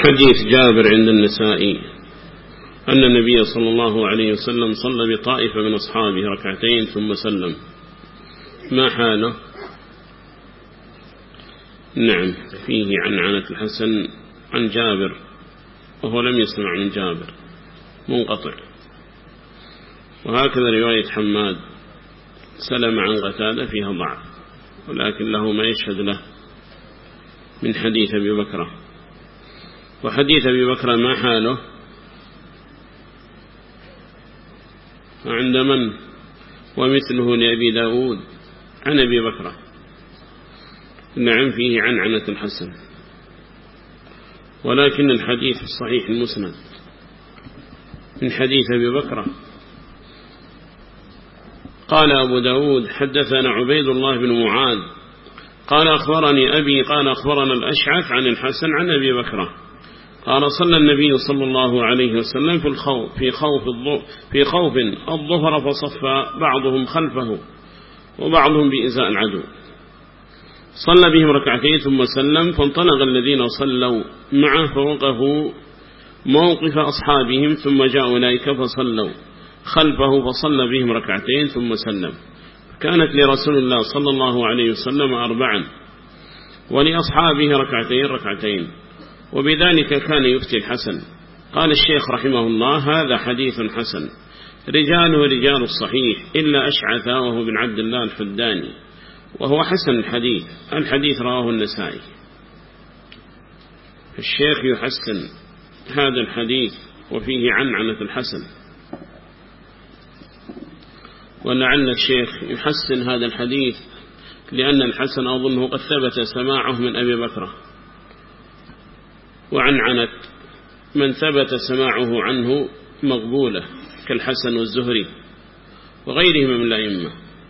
حديث جابر عند النسائي أن النبي صلى الله عليه وسلم صلى بطائفة من أصحابه ركعتين ثم سلم. ما حاله؟ نعم، فيه عنعنة الحسن عن جابر، وهو لم يسمع من جابر، منقطع. وهكذا رواية حماد سلم عن قتادة فيها ضعف، ولكن له ما يشهد له من حديث أبي بكرة. وحديث أبي بكرة ما حاله؟ عند من؟ ومثله لأبي داود عن أبي بكرة، نعم، فيه عنعنة الحسن، ولكن الحديث الصحيح المسند من حديث أبي بكرة. قال أبو داود حدثنا عبيد الله بن معاذ قال أخبرني أبي قال أخبرنا الأشعث عن الحسن عن أبي بكرة قال صلى النبي صلى الله عليه وسلم في خوف الظهر فصف بعضهم خلفه وبعضهم بإزاء العدو، صلى بهم ركعتين ثم سلم، فانطلق الذين صلوا معه فوقفوا موقف أصحابهم، ثم جاء أولئك فصلوا خلفه فصلى بهم ركعتين ثم سلم. كانت لرسول الله صلى الله عليه وسلم 4 ولأصحابه ركعتين، وبذلك كان يفتي الحسن. قال الشيخ رحمه الله هذا حديث حسن رجاله رجال الصحيح إلا أشعث وهو بن عبد الله الحداني، وهو حسن الحديث رواه النسائي. الشيخ يحسن هذا الحديث وفيه عنعنة الحسن، ولعل الشيخ يحسن هذا الحديث لأن الحسن أظنه قد ثبت سماعه من أبي بكرة، وعنعنة من ثبت سماعه عنه مقبولة كالحسن والزهري وغيرهم من الأئمة،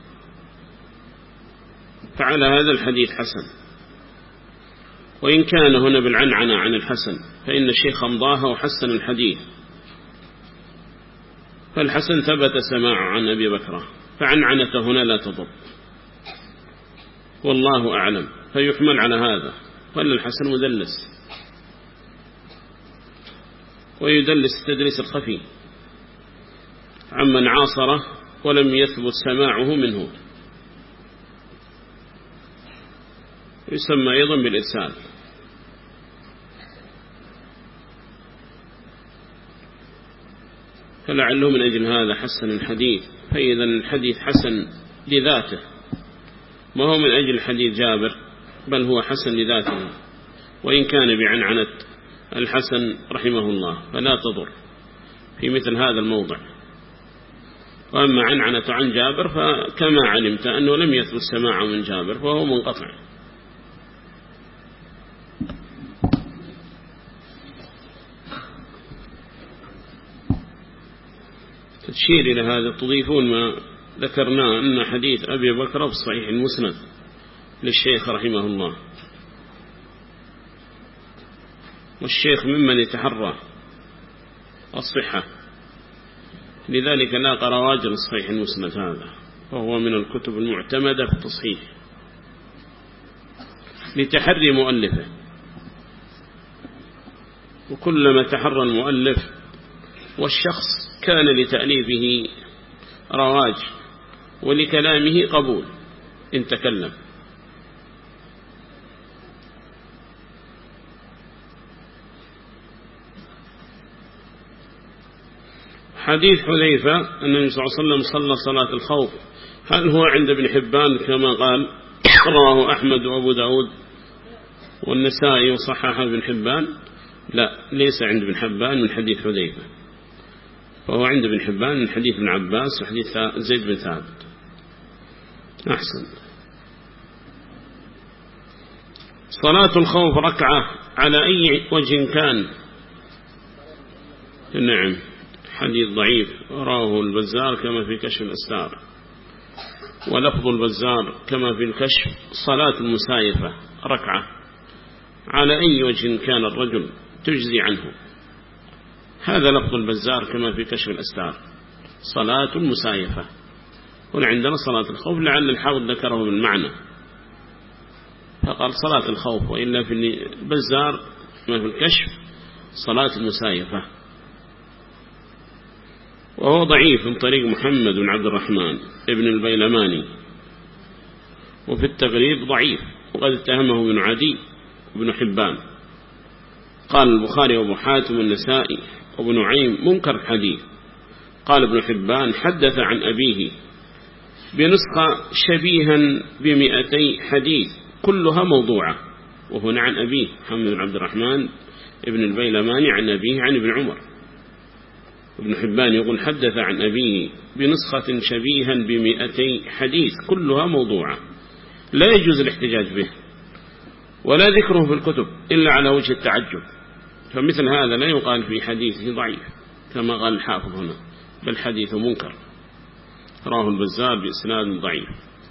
فعلى هذا الحديث حسن. وإن كان هنا بالعنعنة عن الحسن فإن الشيخ أمضاها وحسن الحديث، فالحسن ثبت سماعه عن أبي بكرة، فعنعنته هنا لا تضر، والله أعلم، فيحمل على هذا. وأن الحسن مدلس، ويدلس التدليس الخفي عمن عاصره ولم يثبت سماعه منه، يسمى أيضا بالإرسال. فلعله من أجل هذا حسن الحديث، فإذا الحديث حسن لذاته، ما هو من أجل حديث جابر، بل هو حسن لذاته، وإن كان بعنعنة الحسن رحمه الله فلا تضر في مثل هذا الموضع. وأما عنعنة عن جابر فكما علمت أنه لم يثبت سماعه من جابر فهو منقطع. تشير إلى هذا تضيفون ما ذكرناه أن حديث أبي بكر في صحيح المسند للشيخ رحمه الله، والشيخ ممن يتحرى الصحة، لذلك لاقى رواج الصحيح المسند هذا، وهو من الكتب المعتمدة في التصحيح لتحري مؤلفه. وكلما تحرى المؤلف والشخص كان لتأليفه رواج ولكلامه قبول إن تكلم. حديث حذيفة أن النبي صلى الله عليه وسلم صلى صلاة الخوف، هل هو عند ابن حبان كما قال رواه أحمد وأبو داود والنسائي وصححه ابن حبان؟ لا، ليس عند ابن حبان من حديث حذيفة، فهو عند ابن حبان من حديث ابن عباس وحديث زيد بن ثابت. أحسن. صلاة الخوف ركعة على أي وجه كان؟ نعم، حديث ضعيف راه البزار كما في كشف الأستار، ولفظ البزار كما في الكشف صلاة المسايفة ركعة على أي وجه كان الرجل تجزي عنه. هذا لفظ البزار كما في كشف الأستار، صلاة المسايفة. هنا عندنا صلاة الخوف، لعل الحافظ ذكره بالمعنى فقال صلاة الخوف، وإلا في البزار ما في الكشف صلاة المسايفة، وهو ضعيف من طريق محمد بن عبد الرحمن ابن البيلماني، وفي التغريب ضعيف، وقد اتهمه ابن عدي وابن حبان. قال البخاري وابو حاتم النسائي وابن نعيم منكر الحديث. قال ابن حبان حدث عن أبيه بنسخة شبيها ب200 حديث كلها موضوعة، وهنا عن أبيه محمد بن عبد الرحمن ابن البيلماني عن أبيه عن ابن عمر. ابن حبان يقول حدث عن أبيه بنسخة شبيها ب200 حديث كلها موضوعة لا يجوز الاحتجاج به ولا ذكره في الكتب إلا على وجه التعجب، فمثل هذا لا يقال في حديثه ضعيف كما قال الحافظ هنا، بل حديث منكر رواه البزار بإسناد ضعيف.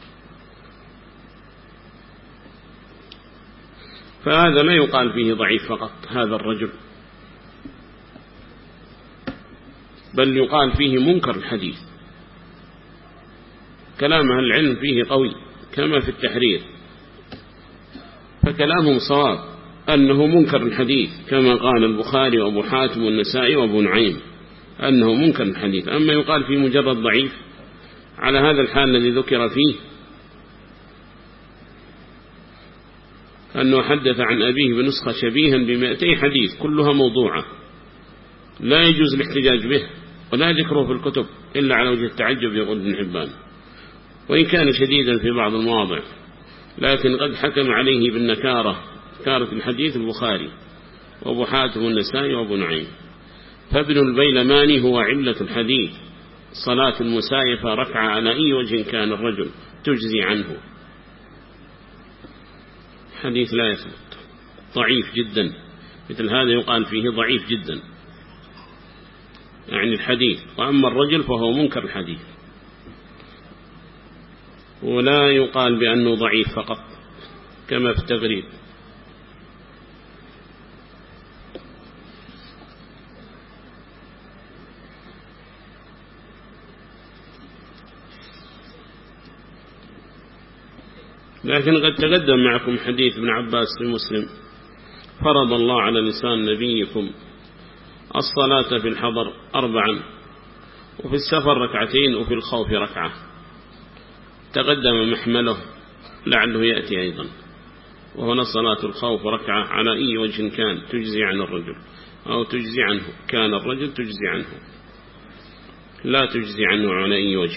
فهذا لا يقال فيه ضعيف فقط هذا الرجل، بل يقال فيه منكر الحديث. كلام أهل العلم فيه قوي كما في التحرير، فكلامهم صواب أنه منكر الحديث كما قال البخاري وأبو حاتم والنسائي وأبو نعيم أنه منكر الحديث. أما يقال فيه مجرد ضعيف على هذا الحال الذي ذكر فيه أنه حدث عن أبيه بنسخة شبيها ب200 حديث كلها موضوعة لا يجوز الاحتجاج به ولا ذكره في الكتب إلا على وجه التعجب، يقول ابن حبان، وإن كان شديدا في بعض المواضع لكن قد حكم عليه بالنكارة، كارة الحديث البخاري وأبو حاتم النسائي وأبو نعيم. فابن البيلماني هو علة الحديث، صلاة المسايفة ركعة على أي وجه كان الرجل تجزي عنه. حديث لا يثبت، ضعيف جدا، مثل هذا يقال فيه ضعيف جدا يعني الحديث. وأما الرجل فهو منكر الحديث، ولا يقال بأنه ضعيف فقط كما في التغريب. لكن قد تقدم معكم حديث ابن عباس في مسلم: فرض الله على لسان نبيكم الصلاة في الحضر 4 وفي السفر 2 وفي الخوف 1. تقدم محمله لعله يأتي أيضا، وهنا صلاة الخوف 1 على أي وجه كان تجزي عن الرجل أو تجزي عنه، كان الرجل تجزي عنه لا تجزي عنه على أي وجه،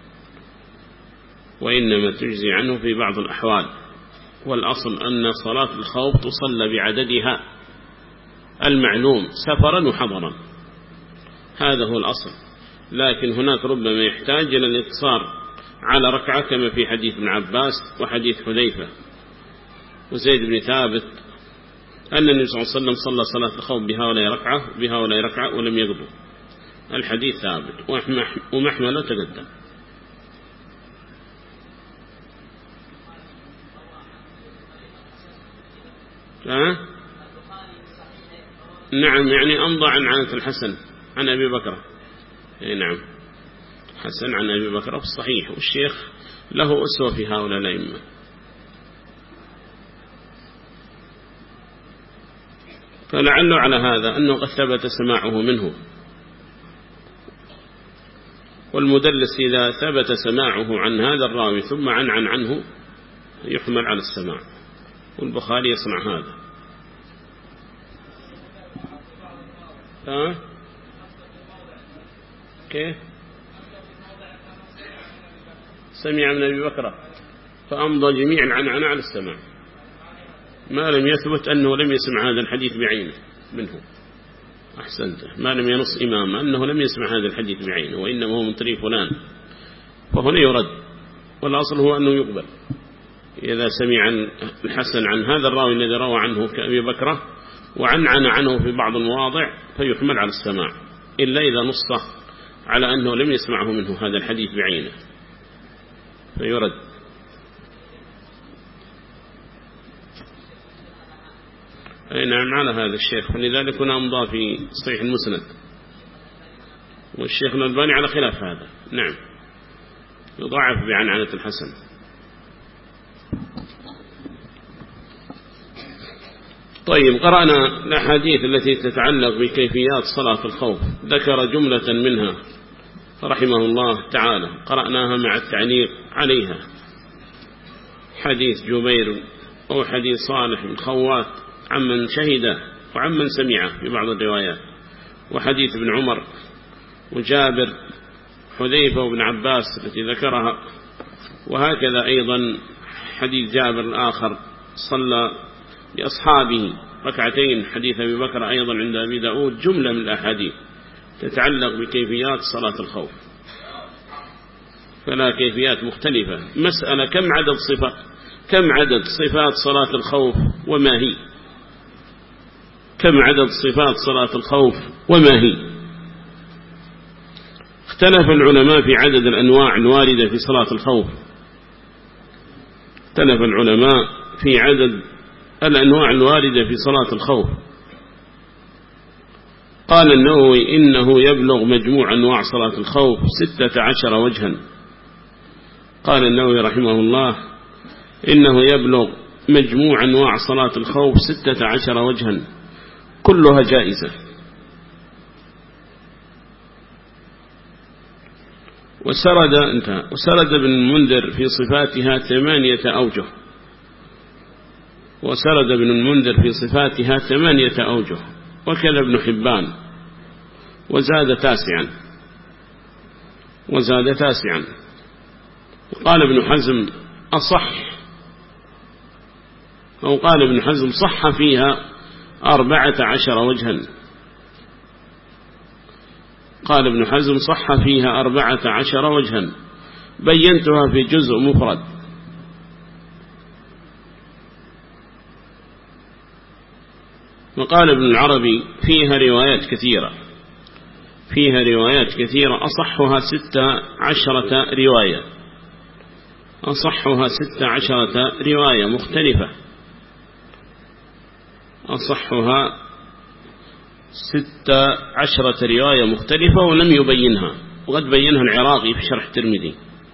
وإنما تجزي عنه في بعض الأحوال. والأصل أن صلاة الخوف تصلى بعددها المعلوم سفرا وحضرا، هذا هو الأصل. لكن هناك ربما يحتاج إلى الاقتصار على 1 كما في حديث ابن عباس وحديث حذيفة وزيد بن ثابت أن النبي صلى الله عليه وسلم صلى صلاة الخوف بهؤلاء 1 وبهؤلاء 1 ولم يقضوا. الحديث ثابت ومحمله تقدم. نعم، يعني أمضى عن عنة الحسن عن أبي بكر. نعم، حسن عن أبي بكر في الصحيح، والشيخ له أسوة في هؤلاء الأئمة. فلعله على هذا أنه قد ثبت سماعه منه، والمدلس إذا ثبت سماعه عن هذا الراوي ثم عنه يحمل على السماع، والبخاري يصنع هذا. كيف سمع من أبي بكر فأمضى جميع العنعنة على السماع، ما لم يثبت أنه لم يسمع هذا الحديث بعينه منه. أحسنت، ما لم ينص إمام أنه لم يسمع هذا الحديث بعينه وإنما هو من طريق فلان، فهنا يرد. والأصل هو أنه يقبل إذا سمع الحسن عن هذا الراوي الذي روى عنه كأبي بكر عنه في بعض المواضع فيحمل على السماع، إلا إذا نص على أنه لم يسمعه منه هذا الحديث بعينه فيرد. أي نعم، على هذا الشيخ، فلذلك هنا أمضى في صحيح المسند، والشيخ الألباني على خلاف هذا. نعم، يضاعف بعنعنة الحسن. طيب، قرأنا الأحاديث التي تتعلق بكيفيات صلاة الخوف، ذكر جملة منها رحمه الله تعالى، قرأناها مع التعليق عليها. حديث جبير أو حديث صالح بن خوات عمن شهده وعمن سمعه في بعض الروايات، وحديث ابن عمر وجابر حذيفة وابن عباس التي ذكرها، وهكذا أيضا حديث جابر الآخر صلى لأصحابه ركعتين، حديث أبي بكر أيضا عند أبي داود، جملة من الأحاديث تتعلق بكيفيات صلاة الخوف، فلا كيفيات مختلفة. مسألة كم عدد صفات صلاة الخوف وما هي؟ كم عدد صفات صلاة الخوف وما هي؟ اختلف العلماء في عدد الأنواع الواردة في صلاة الخوف، اختلف العلماء في عدد الأنواع الواردة في صلاة الخوف. قال النووي إنه يبلغ مجموع أنواع صلاة الخوف 16 وجها. قال النووي رحمه الله إنه يبلغ مجموع أنواع صلاة الخوف 16 وجها كلها جائزة. وسرد ابن المنذر في صفاتها 8 أوجه، وسرد ابن المنذر في صفاتها 8 أوجه، وكذا ابن حبان، وزاد تاسعا. وقال ابن حزم قال ابن حزم صح فيها 14 وجها. قال ابن حزم صح فيها 14 وجها، بينتها في جزء مفرد. وقال ابن العربي فيها روايات كثيرة، أصحها 16 رواية، أصحها 16 رواية مختلفة، أصحها 16 رواية مختلفة ولم يبينها، وقد بينها العراقي في شرح الترمذي.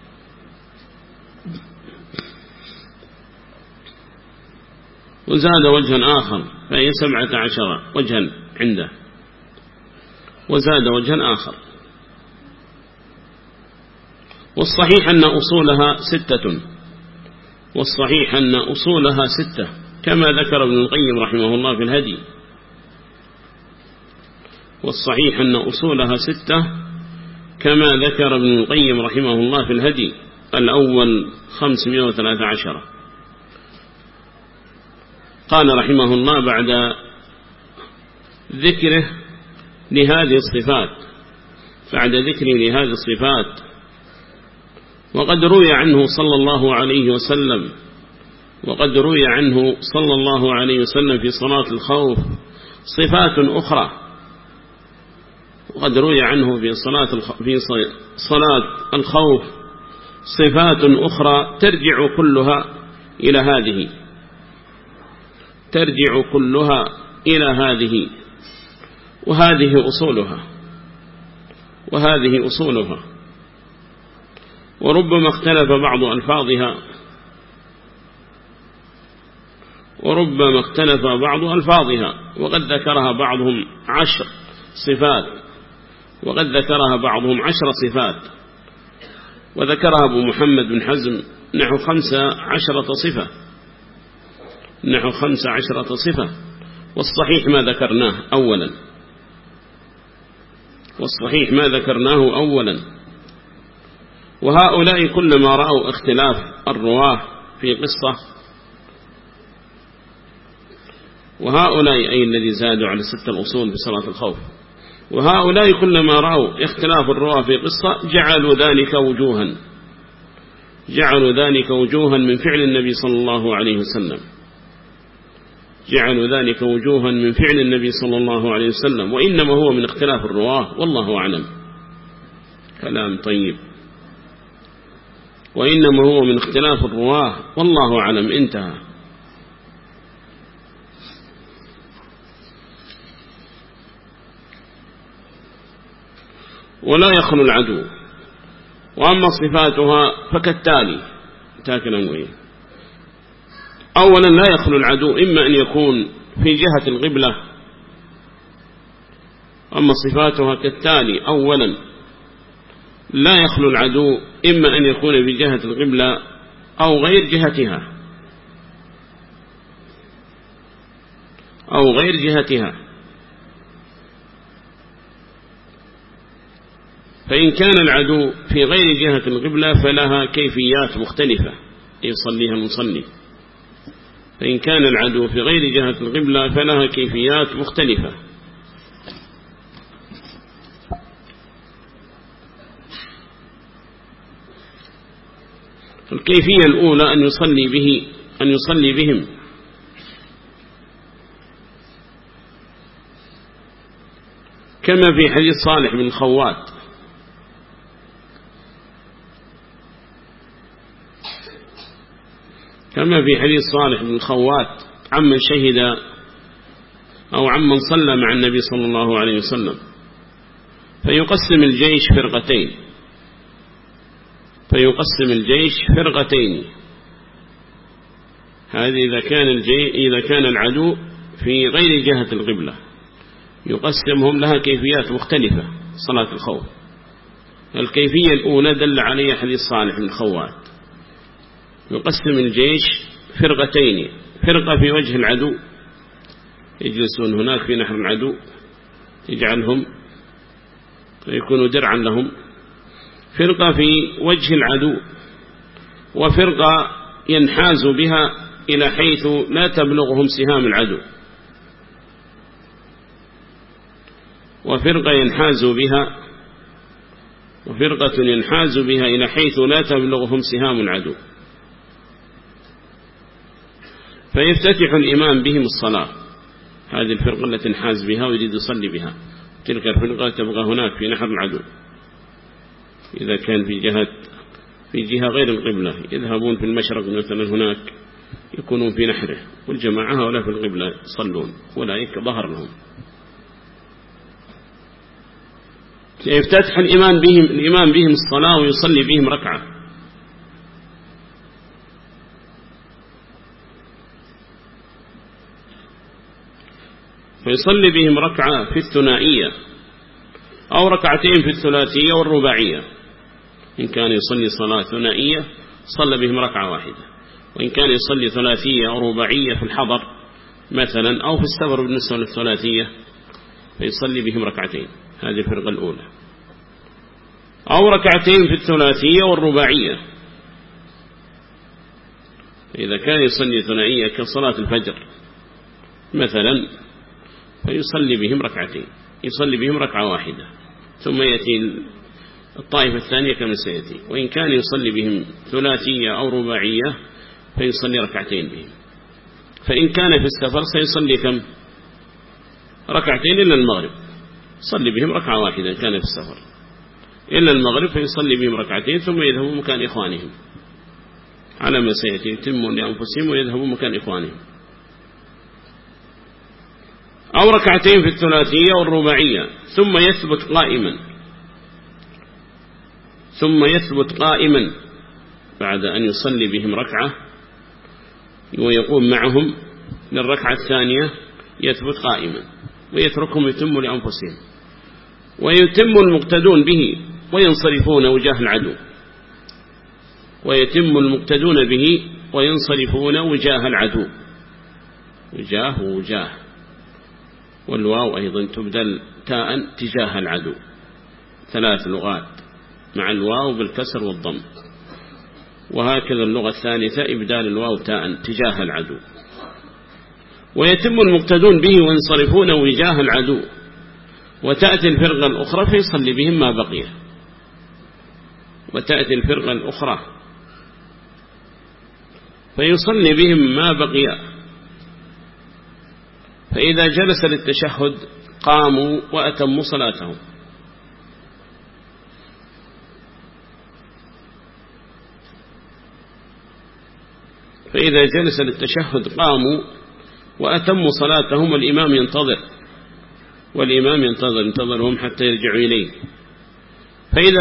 وزاد وجها آخر فهي 17 وجها عنده، وزاد وجها آخر. والصحيح أن أصولها 6 كما ذكر ابن القيم رحمه الله في الهدي. والصحيح أن أصولها 6 كما ذكر ابن القيم رحمه الله في الهدي. الأول 513. قال رحمه الله بعد ذكره لهذه الصفات، وقد روي عنه صلى الله عليه وسلم في صلاة الخوف صفات أخرى، وقد روي عنه في صلاة الخوف صفات أخرى ترجع كلها إلى هذه وهذه أصولها. وربما اختلف بعض ألفاظها، وقد ذكرها بعضهم 10 صفات، وذكرها أبو محمد بن حزم نحو 15 صفة. والصحيح ما ذكرناه أولا. وهؤلاء كلما رأوا اختلاف الرواه في قصة، وهؤلاء أي الذي زادوا على 6 الأصول في صلاة الخوف، وهؤلاء كلما رأوا اختلاف الرواه في قصة جعلوا ذلك وجوها من فعل النبي صلى الله عليه وسلم، وإنما هو من اختلاف الرواه والله أعلم. كلام طيب. وإنما هو من اختلاف الرواه والله أعلم. انتهى. ولا يخلو العدو. وأما صفاتها فكالتالي. أولا لا يخلو العدو إما أن يكون في جهة القبلة. أما صفاتها كالتالي: أولا لا يخلو العدو إما أن يكون في جهة القبلة أو غير جهتها فإن كان العدو في غير جهة القبلة فلها كيفيات مختلفة يصليها المصلي. فإن كان العدو في غير جهة القبلة فلها كيفيات مختلفة. الكيفية الأولى أن يصلي بهم كما في حديث صالح بن خوات، عمن شهد أو عمن صلى مع النبي صلى الله عليه وسلم، فيقسم الجيش فرقتين. هذه إذا كان العدو في غير جهة القبلة يقسمهم، لها كيفيات مختلفة صلاة الخوف. الكيفية الأولى دل عليها حديث صالح بن خوات، يقسم الجيش فرقتين: فرقة في وجه العدو يجلسون هناك في نحر العدو يجعلهم يكونوا درعا لهم، فرقة في وجه العدو، وفرقة ينحاز بها إلى حيث لا تبلغهم سهام العدو، وفرقة ينحاز بها إلى حيث لا تبلغهم سهام العدو. فيفتتح الإمام بهم الصلاة، هذه الفرقة التي انحاز بها ويريد يصلي بها. تلك الفرقة تبقى هناك في نحر العدو، إذا كان في جهة غير القبلة يذهبون في المشرق مثلا، هناك يكونون في نحره، والجماعة ولا في القبلة يصلون ولا ظهر لهم. يفتتح الإمام بهم الصلاة ويصلي بهم ركعة، فيصلي بهم ركعة في الثنائية أو ركعتين في الثلاثية والرباعية. إن كان يصلي صلاة ثنائية صلى بهم ركعة واحدة، وإن كان يصلي ثلاثية أو رباعية في الحضر مثلا أو في السفر بالنسبة للثلاثية فيصلي بهم ركعتين. هذه الفرقة الأولى. أو ركعتين في الثلاثية والرباعية، إذا كان يصلي ثنائية كصلاة الفجر مثلا فيصلي بهم ركعتين، يصلي بهم ركعة واحدة ثم يأتي الطائفة الثانية كما سيأتي. وإن كان يصلي بهم ثلاثية أو رباعية فيصلي ركعتين بهم. فإن كان في السفر سيصلي كم؟ ركعتين إلا المغرب، صلي بهم ركعة واحدة. كان في السفر إلا المغرب فيصلي بهم ركعتين ثم يذهبوا مكان إخوانهم على ما سيأتي، يتمون لأنفسهم ويذهبوا مكان إخوانهم. أو ركعتين في الثلاثية والرباعية ثم يثبت قائما بعد أن يصلي بهم ركعة، ويقوم معهم للركعة الثانية يثبت قائما ويتركهم يتموا لأنفسهم، ويتم المقتدون به وينصرفون وجاه العدو، وجاه العدو، وجاه والواو أيضا تبدل تاء تجاه العدو، 3 لغات مع الواو بالكسر والضم. وهكذا اللغة الثالثة إبدال الواو تاء تجاه العدو. ويتم المقتدون به وينصرفون وجاه العدو، وتأتي الفرقة الأخرى فيصلي بهم ما بقي، فيصلي بهم ما بقي. فإذا جلس للتشهد قاموا وأتموا صلاتهم. والإمام ينتظرهم حتى يرجعوا إليه. فإذا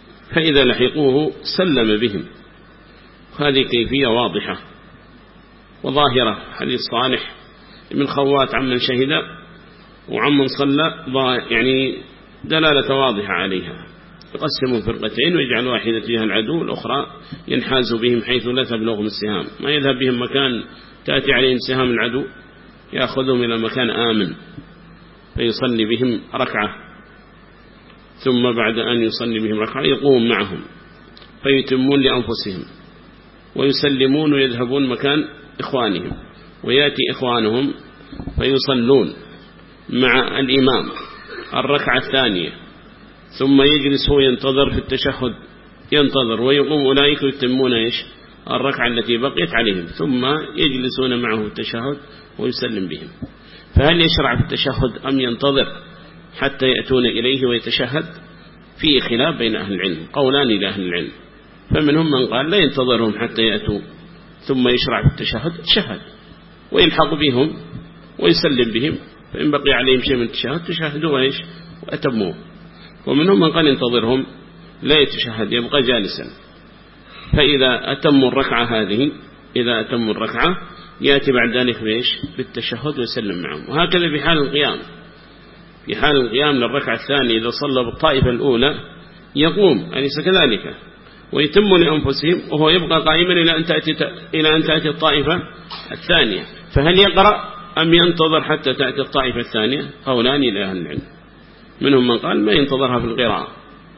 لحقوه سلم بهم. هذه كيفية واضحة. وظاهرة حديث صالح من خوات عمن شهد وعمن صلى يعني دلالة واضحة عليها. يقسموا فرقتين ويجعل واحدة فيها العدو والأخرى ينحاز بهم حيث لا تبلغهم السهام، ما يذهب بهم مكان تأتي عليهم سهام العدو، يأخذهم إلى مكان آمن فيصلي بهم ركعة، ثم بعد أن يصلي بهم ركعة يقوم معهم فيتمون لأنفسهم ويسلمون ويذهبون مكان إخوانهم، ويأتي إخوانهم فيصلون مع الإمام الركعة الثانية، ثم يجلس هو ينتظر في التشهد، ينتظر ويقوم أولئك يتمون الركعة التي بقيت عليهم، ثم يجلسون معه التشهد ويسلم بهم. فهل يشرع في التشهد أم ينتظر حتى يأتون إليه ويتشهد؟ فيه خلاف بين أهل العلم، قولان لأهل العلم، فمنهم من قال لا ينتظرهم حتى يأتوا ثم يشرع في التشهد، تشهد ويلحق بهم ويسلم بهم، فإن بقي عليهم شيء من التشهد تشهدوا وأتموه. ومنهم من قال ينتظرهم لا يتشهد، يبقى جالسا، فإذا أتموا الركعة هذه، إذا أتموا الركعة يأتي بعد ذلك بالتشهد ويسلم معهم. وهكذا في حال القيام، في حال القيام للركعة الثانية إذا صلى بالطائفة الأولى يقوم أليس كذلك، ويتم لأنفسهم وهو يبقى قائما إلى أن تأتي الطائفة الثانية. فهل يقرأ أم ينتظر حتى تأتي الطائفة الثانية؟ قولان لأهل العلم، منهم من قال ما ينتظرها في القراءة،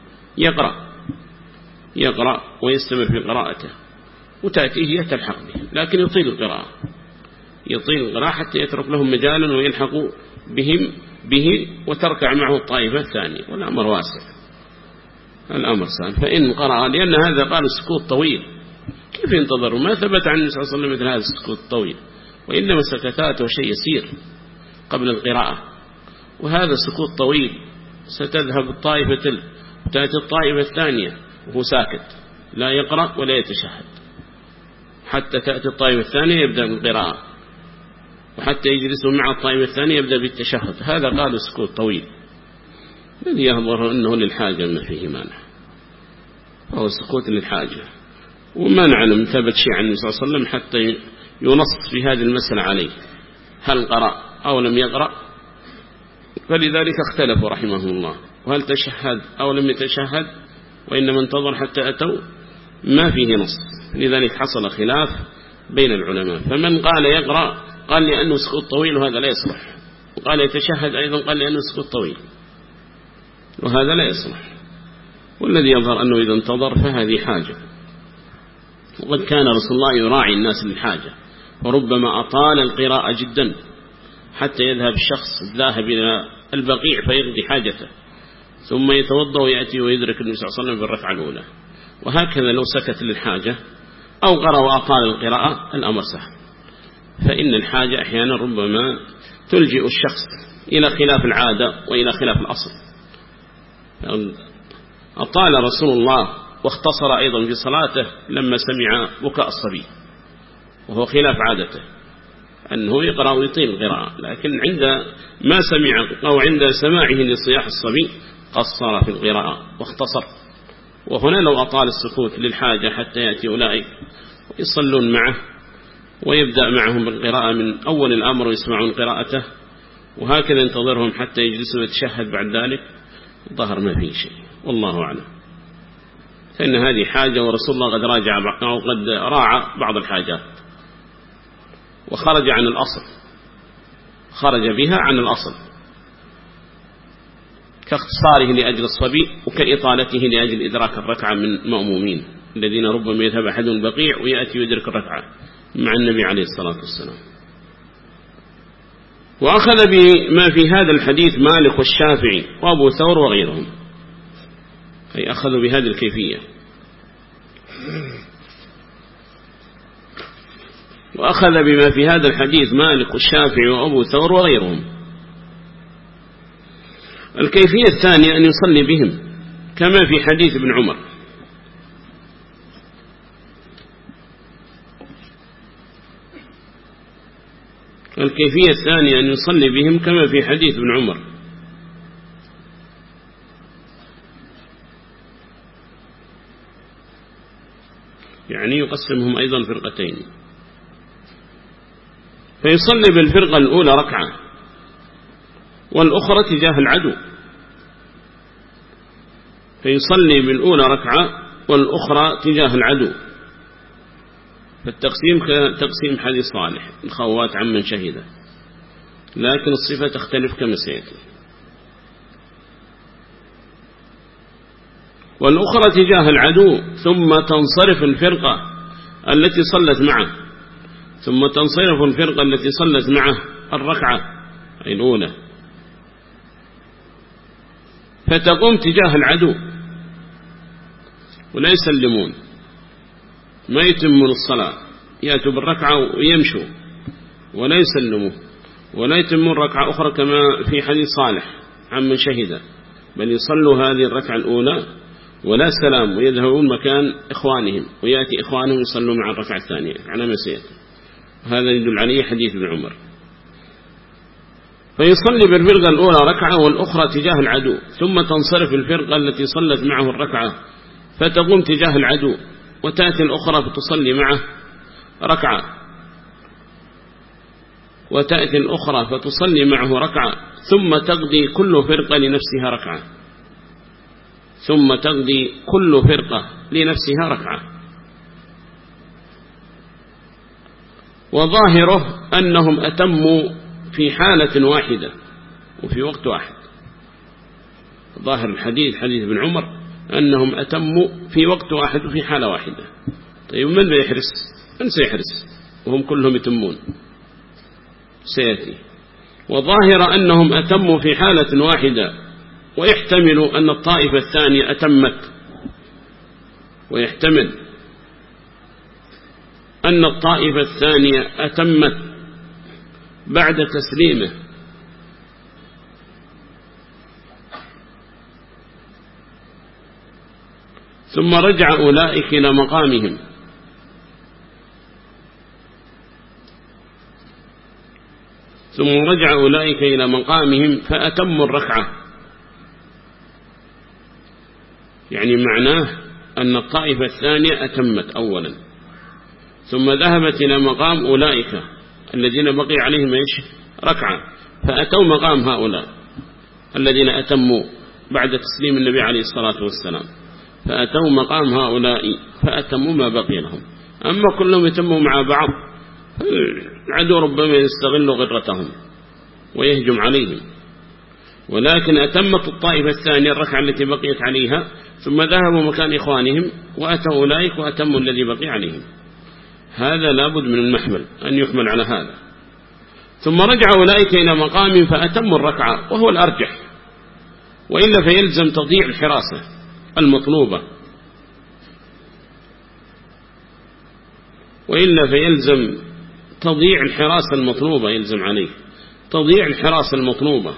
يقرأ ويستمر في قراءته وتأتيه هي تلحق به، لكن يطيل القراءة حتى يترك لهم مجالا ويلحقوا به وتركع معه الطائفة الثانية، والأمر واسع، الأمر سهل. فإن قرأ، لأن هذا قال السكوت طويل، كيف ينتظر؟ ما ثبت عن النبي صلى الله عليه وسلم مثل هذا السكوت الطويل، وإنما سكتاته شيء يسير قبل القراءة، وهذا سكوت طويل. ستذهب الطائفة وتأتي الطائفة الثانية وهو ساكت لا يقرأ ولا يتشهد، حتى تأتي الطائفة الثانية يبدأ بالقراءة، وحتى يجلسوا مع الطائفة الثانية يبدأ بالتشهد. هذا قالوا سكوت طويل، الذي يظهر أنه للحاجة ما فيه مانع، هو سكوت للحاجة، وما نعلم ثبت شيء عن النبي صلى الله عليه وسلم حتى ينص في هذه المسألة عليه، هل قرأ أو لم يقرأ. فلذلك اختلفوا رحمهم الله، وهل تشهد أو لم يتشهد، وإنما انتظر حتى أتوا، ما فيه نص. لذلك حصل خلاف بين العلماء، فمن قال يقرأ قال لأنه سكوت طويل وهذا لا يصلح، وقال يتشهد أيضا قال لأنه سكوت طويل وهذا لا يصلح. والذي يظهر أنه إذا انتظر فهذه حاجة، وقد كان رسول الله يراعي الناس للحاجة، وربما أطال القراءة جدا حتى يذهب الشخص الذاهب إلى البقيع فيقضي حاجته، ثم يتوضأ ويأتي ويدرك النبي صلى الله عليه وسلم بالركعة الأولى. وهكذا لو سكت للحاجة أو قرأ وأطال القراءة الأمر سهل، فإن الحاجة أحيانا ربما تلجئ الشخص إلى خلاف العادة وإلى خلاف الأصل. أطال رسول الله واختصر أيضا في صلاته لما سمع بكاء الصبي، وهو خلاف عادته أنه يقرأ ويطيل القراءة، لكن عند ما سمع أو عند سماعه لصياح الصبي قصر في القراءة واختصر. وهنا لو أطال السكوت للحاجة حتى يأتي أولئك يصلون معه ويبدأ معهم بالقراءة من أول الأمر ويسمعون قراءته، وهكذا ينتظرهم حتى يجلسوا ويتشهد بعد ذلك، ظهر ما فيه شيء، والله أعلم. فإن هذه حاجة، ورسول الله قد راجع أو قد راعى بعض الحاجات وخرج عن الأصل، خرج بها عن الأصل، كاختصاره لأجل الصبي وكإطالته لأجل إدراك الركعة من مأمومين الذين ربما يذهب أحدهم البقيع ويأتي ويدرك الركعة مع النبي عليه الصلاة والسلام. وأخذ بما في هذا الحديث مالك والشافعي وأبو ثور وغيرهم، أي أخذوا بهذه الكيفية. وأخذ بما في هذا الحديث مالك والشافعي وأبو ثور وغيرهم. الكيفية الثانية أن يصلي بهم كما في حديث ابن عمر، الكيفية الثانية أن يصلي بهم كما في حديث ابن عمر، يعني يقسمهم أيضا فرقتين. فيصلي بالفرقة الأولى ركعة والأخرى تجاه العدو، فيصلي بالأولى ركعة والأخرى تجاه العدو. فالتقسيم كتقسيم حديث صالح الخوات عمن شهده، لكن الصفة تختلف كما سيأتي. والأخرى تجاه العدو ثم تنصرف الفرقة التي صلت معه، ثم تنصرف الفرقة التي صلت معه الركعة أي الأولى، فتقوم تجاه العدو ولا يسلمون، ما يتمون الصلاة، يأتوا بالركعة ويمشوا ولا يسلموا ولا يتمون ركعة أخرى كما في حديث صالح عمن شهد، بل يصلوا هذه الركعة الأولى ولا سلام ويذهبون مكان إخوانهم، ويأتي إخوانهم يصلوا مع الركعة الثانية على ما سيأتي. هذا يدل عليه حديث ابن عمر. فيصلي بالفرقة الأولى ركعة والأخرى تجاه العدو، ثم تنصرف الفرقة التي صلت معه الركعة فتقوم تجاه العدو، وتأتي الأخرى فتصلي معه ركعة، وتأتي الأخرى فتصلي معه ركعة، ثم تقضي كل فرقة لنفسها ركعة، ثم تقضي كل فرقة لنفسها ركعة. وظاهره أنهم أتموا في حالة واحدة وفي وقت واحد. ظاهر الحديث حديث ابن عمر أنهم أتموا في وقت واحد وفي حالة واحدة. طيب من بيحرس؟ من سيحرس وهم كلهم يتمون؟ سيأتي. وظاهر أنهم أتموا في حالة واحدة، ويحتمل أن الطائفة الثانية أتمت، ويحتمل أن الطائفة الثانية أتمت بعد تسليمه، ثم رجع أولئك إلى مقامهم، فأتموا الركعة. يعني معناه أن الطائفة الثانية أتمت أولا، ثم ذهبت إلى مقام أولئك الذين بقي عليهم ركعة، فأتوا مقام هؤلاء الذين أتموا بعد تسليم النبي عليه الصلاة والسلام، فأتوا مقام هؤلاء فأتموا ما بقي لهم. أما كلهم يتموا مع بعض، العدو ربما يستغل غرتهم ويهجم عليهم، ولكن أتمت الطائفة الثانية الركعة التي بقيت عليها، ثم ذهبوا مكان إخوانهم وأتوا أولئك وأتموا الذي بقي عليهم. هذا لابد من المحمل أن يحمل على هذا. ثم رجع أولئك إلى مقام فأتموا الركعة، وهو الأرجح، وإلا فيلزم تضييع الحراسة المطلوبة، يلزم عليه تضييع الحراسة المطلوبة.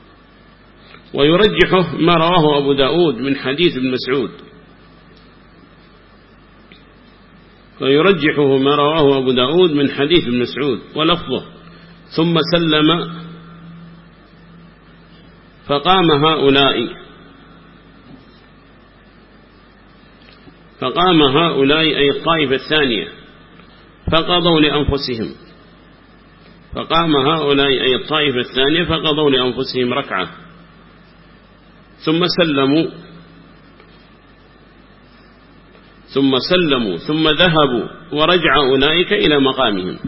ويرجحه ما رواه أبو داود من حديث ابن مسعود، ولفظه ثم سلم فقام هؤلاء أي الطائفة الثانية فقضوا لأنفسهم ركعة، ثم سلموا ثم ذهبوا ورجع أولئك إلى مقامهم،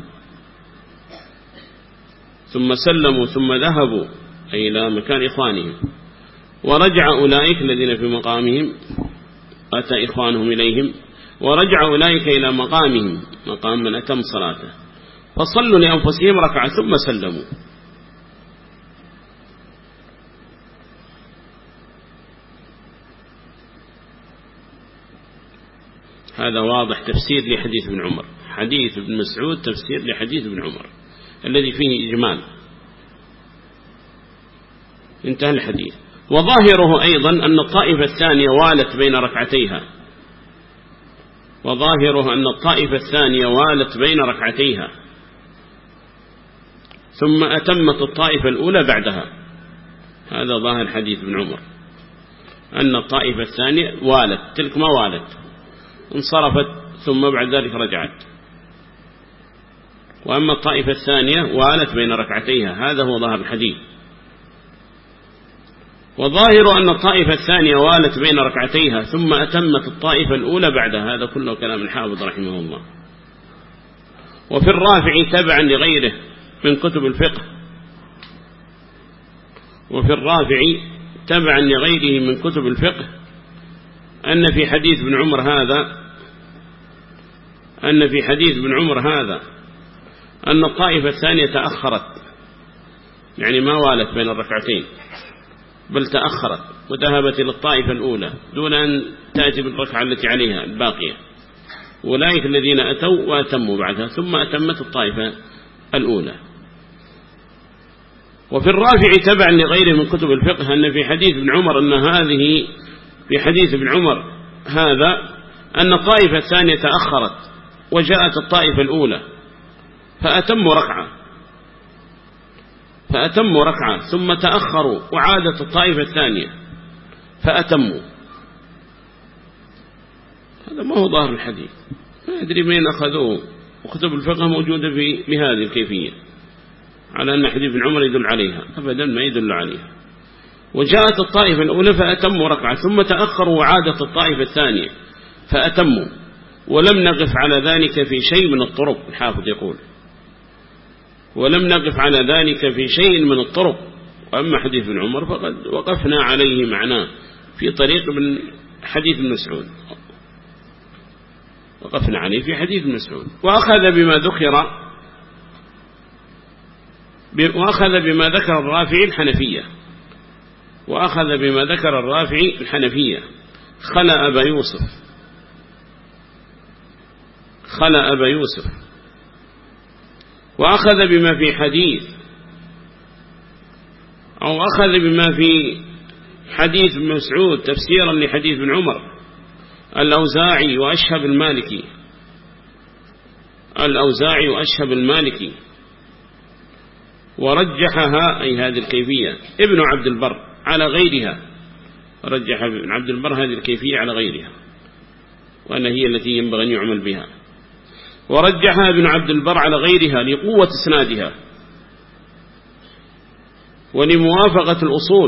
أي إلى مكان إخوانهم، ورجع أولئك الذين في مقامهم أتى إخوانهم إليهم، ورجع أولئك إلى مقامهم مقام من أتم صلاته، فصلوا لأنفسهم ركعة ثم سلموا. هذا واضح تفسير لحديث ابن عمر. حديث ابن مسعود تفسير لحديث ابن عمر الذي فيه إجمال. انتهى الحديث. وظاهره أيضا أن الطائفة الثانية والت بين ركعتيها، ثم أتمت الطائفة الأولى بعدها. هذا ظاهر حديث ابن عمر، أن الطائفة الثانية والت، تلك ما والت، انصرفت ثم بعد ذلك رجعت. وأما الطائفة الثانية والت بين ركعتيها، هذا هو ظاهر الحديث. وظاهر أن الطائفة الثانية والت بين ركعتيها ثم أتمت الطائفة الأولى بعدها، هذا كله كلام الحافظ رحمه الله. وفي الرافع تبعا لغيره من كتب الفقه، وفي الرافع تبعا لغيره من كتب الفقه أن في حديث ابن عمر هذا أن الطائفة الثانية تأخرت، يعني ما والت بين الركعتين بل تأخرت وذهبت إلى الطائفة الأولى دون أن تأتي بالركعة التي عليها الباقية، أولئك الذين أتوا وأتموا بعدها ثم أتمت الطائفة الأولى. وفي الرافع تبعا لغيره من كتب الفقه أن في حديث ابن عمر هذا أن الطائفة الثانية تأخرت وجاءت الطائفة الأولى فأتموا ركعة ثم تأخروا وعادت الطائفة الثانية فأتموا. هذا ما هو ظاهر الحديث، ما أدري من أخذوه، وكتب الفقه موجودة بهذه الكيفية على أن حديث ابن عمر يدل عليها، أبدا ما يدل عليها. وجاءت الطائفة الأولى فأتموا ركعة ثم تأخروا وعادت الطائفة الثانية فأتموا، ولم نقف على ذلك في شيء من الطرق. الحافظ يقول ولم نقف على ذلك في شيء من الطرق. وأما حديث ابن عمر فقد وقفنا عليه معناه في طريق من حديث ابن مسعود، وقفنا عليه في حديث ابن مسعود. وأخذ بما ذكر الرافعي الحنفية خلى أبا يوسف وأخذ بما في حديث ابن مسعود تفسيرا لحديث ابن عمر الأوزاعي وأشهب المالكي ورجحها، أي هذه الكيفية، ابن عبد البر على غيرها. رجح ابن عبد البر هذه الكيفية على غيرها وأن هي التي ينبغي أن يعمل بها. ورجحها ابن عبد البر على غيرها لقوة إسنادها ولموافقة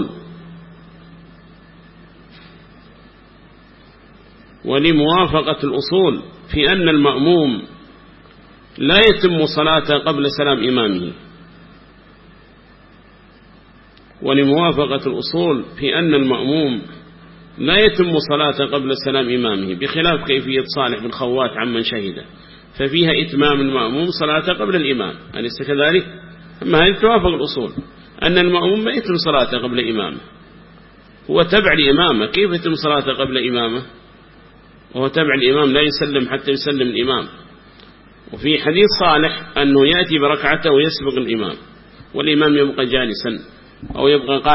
الأصول في أن المأموم لا يتم صلاة قبل سلام إمامه، بخلاف كيفية صالح بن خوات عمن شهد، ففيها إتمام المأموم صلاة قبل الإمام، أليس كذلك؟ أما هذه توافق الأصول أن المأموم ما يتم صلاة قبل إمامه، هو تبع الإمامة، كيف يتم صلاة قبل إمامه وهو تبع الإمام لا يسلم حتى يسلم الإمام. وفي حديث صالح أنه يأتي بركعته ويسبق الإمام والإمام يبقى جالسا أو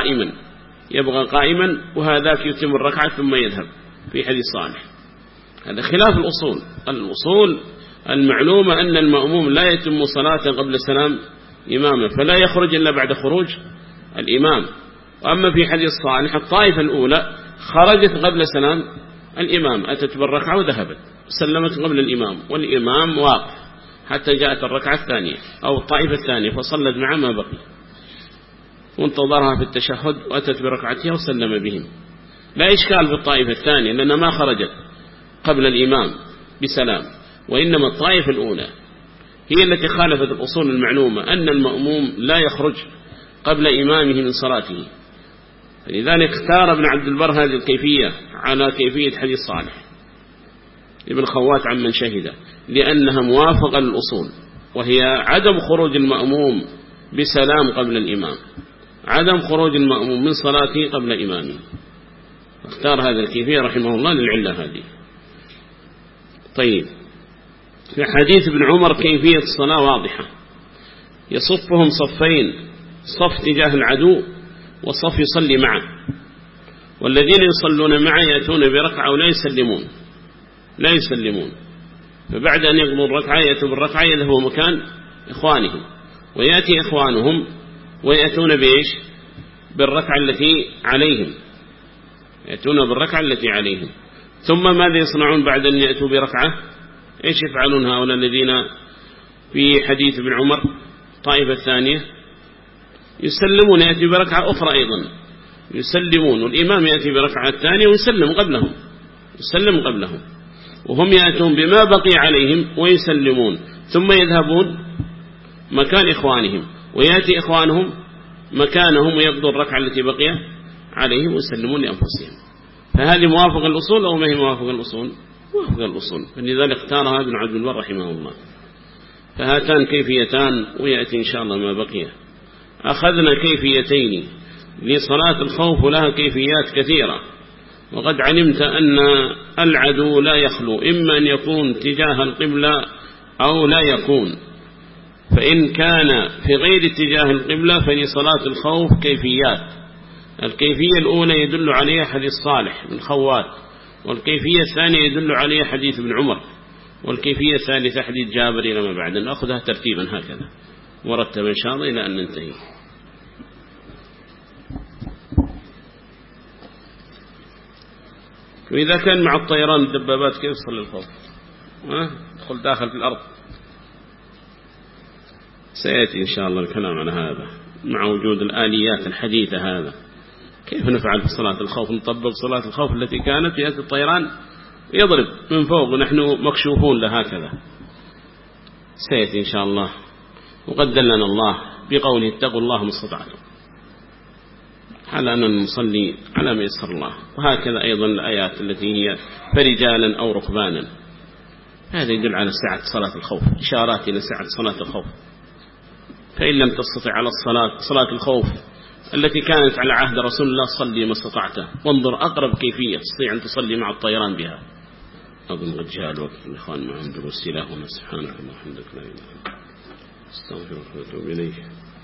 يبقى قائما وهذاك يتم الركعة ثم يذهب في حديث صالح. هذا خلاف الأصول المعلومة أن المأموم لا يتم صلاة قبل سلام إمامه، فلا يخرج إلا بعد خروج الإمام. وأما في حديث صالح الطائفة الأولى خرجت قبل سلام الإمام، أتت بالركعة وذهبت سلمت قبل الإمام والإمام واقف حتى جاءت الركعة الثانية أو الطائفة الثانية فصلت مع ما بقي وانتظرها في التشهد وأتت بركعتها وسلم بهم. لا إشكال في الطائفة الثانية لأنها ما خرجت قبل الإمام بسلام، وإنما الطائفة الأولى هي التي خالفت الأصول المعلومة أن المأموم لا يخرج قبل إمامه من صلاته. لذلك اختار ابن عبد البر هذه الكيفية على كيفية حديث صالح ابن خوات عمن شهد، لأنها موافقة للأصول، وهي عدم خروج المأموم بسلام قبل الإمام، عدم خروج المأموم من صلاته قبل إمامه. اختار هذه الكيفية رحمه الله للعلة هذه. طيب، في حديث ابن عمر كيفية الصلاة واضحة، يصفهم صفين، صف تجاه العدو وصف يصلي معه، والذين يصلون معه يأتون بركعة ولا يسلمون، فبعد أن يقضوا الركعة يأتوا بالركعة يذهبوا مكان إخوانهم، ويأتي إخوانهم ويأتون بإيش؟ بالركعة التي عليهم، يأتون بالركعة التي عليهم. ثم ماذا يصنعون بعد أن يأتوا بركعة؟ إيش يفعلون هؤلاء الذين في حديث ابن عمر طائفة الثانية يسلمون، يأتي بركعة أخرى أيضا يسلمون، والإمام يأتي بركعة الثانية ويسلم قبلهم، وهم يأتون بما بقي عليهم ويسلمون، ثم يذهبون مكان إخوانهم ويأتي إخوانهم مكانهم ويقضوا الركعة التي بقي عليهم ويسلمون لأنفسهم. فهذه موافقة الأصول أو ما هي موافقة الأصول؟ موافقة الأصول، فلذلك اختارها ابن عبد البر رحمه الله. فهاتان كيفيتان ويأتي إن شاء الله ما بقي. أخذنا كيفيتين لصلاة الخوف ولها كيفيات كثيرة، وقد علمت أن العدو لا يخلو، إما أن يكون تجاه القبلة أو لا يكون. فإن كان في غير اتجاه القبلة فلصلاة الخوف كيفيات. الكيفية الأولى يدل عليها حديث صالح بن خوات، والكيفية الثانية يدل عليها حديث ابن عمر، والكيفية الثالثة حديث جابر إلى ما بعد. نأخذها ترتيبا هكذا مرتبا إن شاء الله إلى أن ننتهي. وإذا كان مع الطيران الدبابات كيف يصل الخوف؟ دخل داخل في الأرض. سيأتي إن شاء الله الكلام على هذا مع وجود الآليات الحديثة. هذا كيف نفعل في صلاة الخوف؟ نطبق صلاة الخوف التي كانت يأتي الطيران يضرب من فوق ونحن مكشوفون لهكذا. سيأتي إن شاء الله. وقد دلنا الله بقوله اتقوا الله ما استطعتم، على أن نصلي على ما يسر الله. وهكذا أيضا الآيات التي هي فرجالا أو ركبانا، هذا يدل على سعة صلاة الخوف، إشارات إلى سعة صلاة الخوف. فإن لم تستطع على صلاة الخوف التي كانت على عهد رسول الله صلي ما استطعته، وانظر أقرب كيفية تستطيع أن تصلي مع الطيران بها. أظن قد جاء الوقت الإخوان معهم دروس إلهنا. سبحانك اللهم وبحمدك لا إله إلا أنت أستغفرك وأتوب إليك.